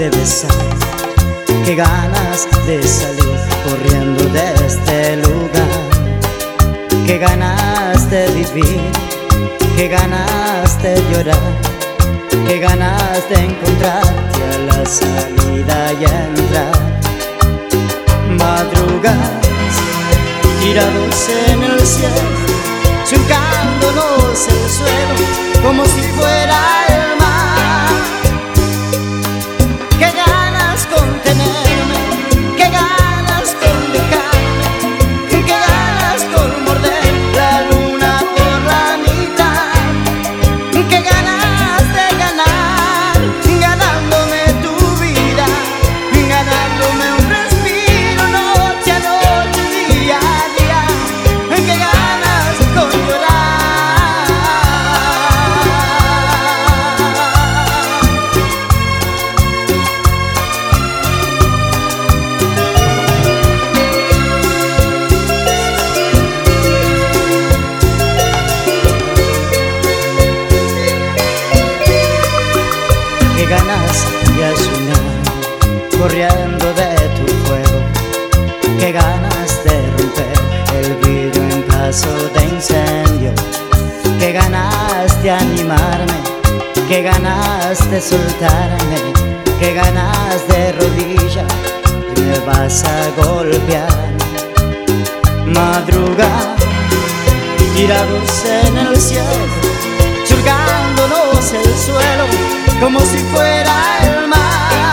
de besar, qué ganas de salir corriendo de este lugar, qué ganas de vivir, qué ganas de llorar, qué ganas de encontrarte a la salida y entrar. Madrugas tirados en el cielo, surcándonos el suelo como si fuera el mar. Qué ganas con tenerme, qué ganas con dejarme, qué ganas con morder la luna por la mitad, qué ganas de ganar, ganándome tu vida, ganándome un respiro noche a noche, día a día, qué ganas con llorar. Qué ganas de soñar corriendo de tu fuego, qué ganas de romper el vidrio en caso de incendio, qué ganas de animarme, qué ganas de soltarme, qué ganas de rodillas y me vas a golpear. Madrugar tirados en el cielo, surcándonos el suelo como si fuera el mar.